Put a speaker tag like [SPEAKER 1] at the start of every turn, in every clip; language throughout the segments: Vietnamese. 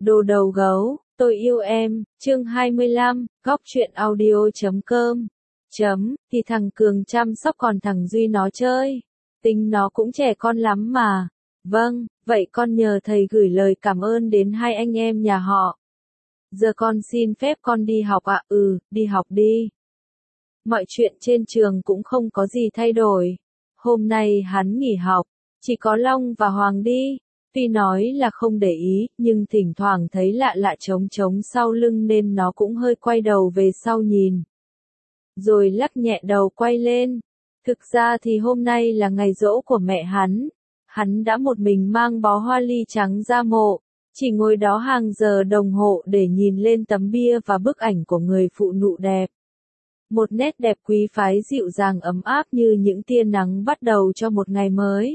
[SPEAKER 1] Đồ đầu gấu, tôi yêu em, chương 25, góc truyện audio.com. Thì thằng Cường chăm sóc còn thằng Duy nó chơi. Tính nó cũng trẻ con lắm mà. Vâng, vậy con nhờ thầy gửi lời cảm ơn đến hai anh em nhà họ. Giờ con xin phép con đi học ạ. Đi học đi. Mọi chuyện trên trường cũng không có gì thay đổi. Hôm nay hắn nghỉ học, chỉ có Long và Hoàng đi. Tuy nói là không để ý, nhưng thỉnh thoảng thấy lạ lạ trống trống sau lưng nên nó cũng hơi quay đầu về sau nhìn. Rồi lắc nhẹ đầu quay lên. Thực ra thì hôm nay là ngày giỗ của mẹ hắn. Hắn đã một mình mang bó hoa ly trắng ra mộ, chỉ ngồi đó hàng giờ đồng hồ để nhìn lên tấm bia và bức ảnh của người phụ nữ đẹp. Một nét đẹp quý phái dịu dàng ấm áp như những tia nắng bắt đầu cho một ngày mới.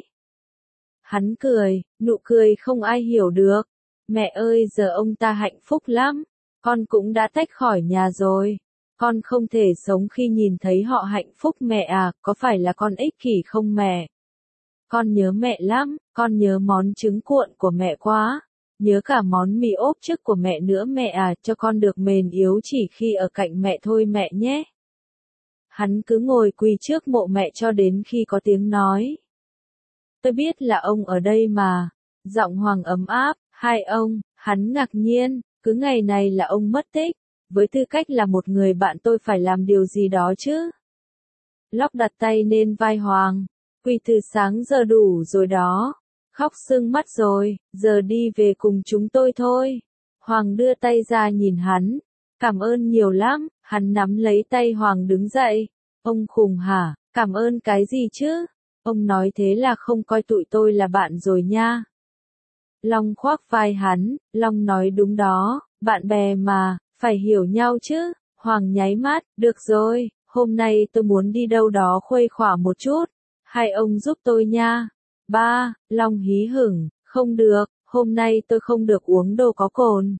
[SPEAKER 1] Hắn cười, nụ cười không ai hiểu được. Mẹ ơi, giờ ông ta hạnh phúc lắm. Con cũng đã tách khỏi nhà rồi. Con không thể sống khi nhìn thấy họ hạnh phúc mẹ à, có phải là con ích kỷ không mẹ? Con nhớ mẹ lắm, con nhớ món trứng cuộn của mẹ quá. Nhớ cả món mì ốp trước của mẹ nữa mẹ à, cho con được mềm yếu chỉ khi ở cạnh mẹ thôi mẹ nhé. Hắn cứ ngồi quỳ trước mộ mẹ cho đến khi có tiếng nói. Tôi biết là ông ở đây mà. Giọng Hoàng ấm áp, hai ông, hắn ngạc nhiên, cứ ngày này là ông mất tích. Với tư cách là một người bạn tôi phải làm điều gì đó chứ. Lóc đặt tay lên vai Hoàng, quỳ từ sáng giờ đủ rồi đó. Khóc sưng mắt rồi, giờ đi về cùng chúng tôi thôi. Hoàng đưa tay ra nhìn hắn. Cảm ơn nhiều lắm, hắn nắm lấy tay Hoàng đứng dậy. Ông khùng hả, cảm ơn cái gì chứ? Ông nói thế là không coi tụi tôi là bạn rồi nha. Long khoác vai hắn, Long nói đúng đó, bạn bè mà, phải hiểu nhau chứ. Hoàng nháy mắt, được rồi, hôm nay tôi muốn đi đâu đó khuây khỏa một chút. Hai ông giúp tôi nha. Ba, Long hí hửng, không được, hôm nay tôi không được uống đồ có cồn.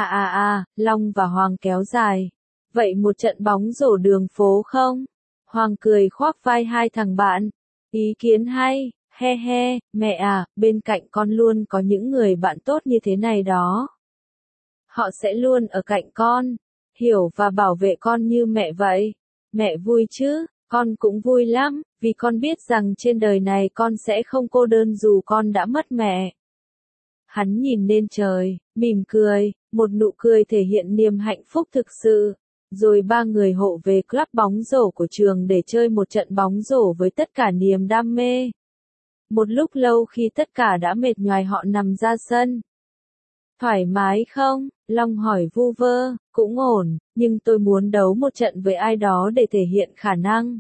[SPEAKER 1] Long và Hoàng kéo dài. Vậy một trận bóng rổ đường phố không? Hoàng cười khoác vai hai thằng bạn. Ý kiến hay, he he, mẹ à, bên cạnh con luôn có những người bạn tốt như thế này đó. Họ sẽ luôn ở cạnh con, hiểu và bảo vệ con như mẹ vậy. Mẹ vui chứ, con cũng vui lắm, vì con biết rằng trên đời này con sẽ không cô đơn dù con đã mất mẹ. Hắn nhìn lên trời, mỉm cười, một nụ cười thể hiện niềm hạnh phúc thực sự. Rồi ba người hộ về club bóng rổ của trường để chơi một trận bóng rổ với tất cả niềm đam mê. Một lúc lâu khi tất cả đã mệt nhoài họ nằm ra sân. Thoải mái không? Long hỏi vu vơ, cũng ổn, nhưng tôi muốn đấu một trận với ai đó để thể hiện khả năng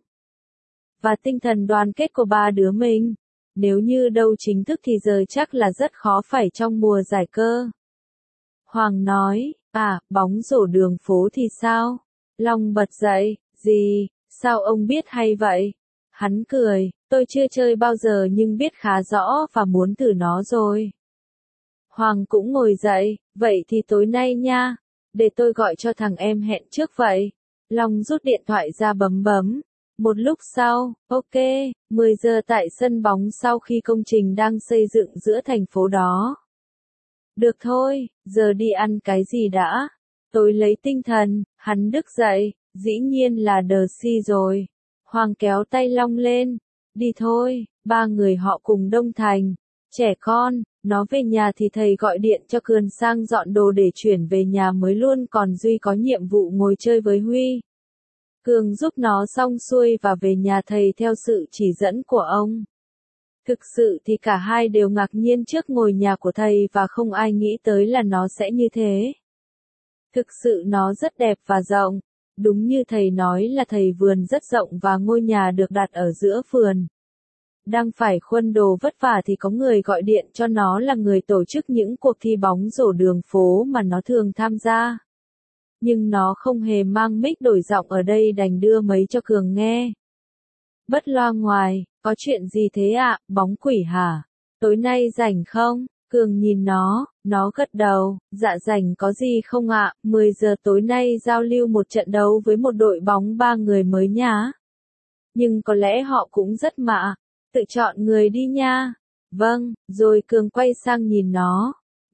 [SPEAKER 1] và tinh thần đoàn kết của ba đứa mình. Nếu như đấu chính thức thì giờ chắc là rất khó phải trong mùa giải cơ. Hoàng nói, bóng rổ đường phố thì sao? Long bật dậy, gì, sao ông biết hay vậy? Hắn cười, tôi chưa chơi bao giờ nhưng biết khá rõ và muốn thử nó rồi. Hoàng cũng ngồi dậy, vậy thì tối nay nha, để tôi gọi cho thằng em hẹn trước vậy. Long rút điện thoại ra bấm bấm. Một lúc sau, ok, 10 giờ tại sân bóng sau khi công trình đang xây dựng giữa thành phố đó. Được thôi, giờ đi ăn cái gì đã? Tôi lấy tinh thần, hắn đứng dậy, dĩ nhiên là The Sea rồi. Hoàng kéo tay Long lên. Đi thôi, ba người họ cùng Đông Thành. Trẻ con, nó về nhà thì thầy gọi điện cho Cường sang dọn đồ để chuyển về nhà mới luôn, còn Duy có nhiệm vụ ngồi chơi với Huy. Cường giúp nó xong xuôi và về nhà thầy theo sự chỉ dẫn của ông. Thực sự thì cả hai đều ngạc nhiên trước ngôi nhà của thầy và không ai nghĩ tới là nó sẽ như thế. Thực sự nó rất đẹp và rộng. Đúng như thầy nói là thầy vườn rất rộng và ngôi nhà được đặt ở giữa vườn. Đang phải khuân đồ vất vả thì có người gọi điện cho nó là người tổ chức những cuộc thi bóng rổ đường phố mà nó thường tham gia. Nhưng nó không hề mang mic đổi giọng ở đây đành đưa mấy cho Cường nghe. Bất loa ngoài, có chuyện gì thế ạ, bóng quỷ hả? Tối nay rảnh không? Cường nhìn nó gật đầu, dạ rảnh có gì không ạ, 10 giờ tối nay giao lưu một trận đấu với một đội bóng 3 người mới nhá. Nhưng có lẽ họ cũng rất mạ, tự chọn người đi nha. Vâng, rồi Cường quay sang nhìn nó.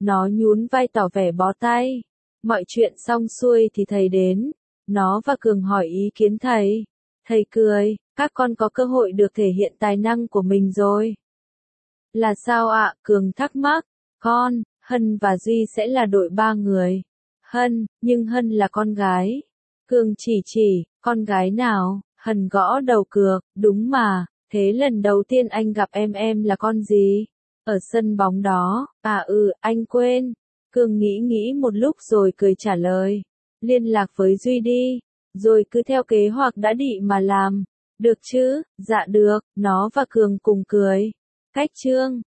[SPEAKER 1] Nó nhún vai tỏ vẻ bó tay. Mọi chuyện xong xuôi thì thầy đến. Nó và Cường hỏi ý kiến thầy. Thầy cười, các con có cơ hội được thể hiện tài năng của mình rồi. Là sao ạ? Cường thắc mắc. Con, Hân và Duy sẽ là đội 3 người. Hân, nhưng Hân là con gái. Cường chỉ, con gái nào? Hân gõ đầu cược, đúng mà, thế lần đầu tiên anh gặp em là con gì? Ở sân bóng đó, anh quên. Cường nghĩ một lúc rồi cười trả lời. Liên lạc với Duy đi, rồi cứ theo kế hoạch đã định mà làm. Được chứ? Dạ được, nó và Cường cùng cười. Cách chương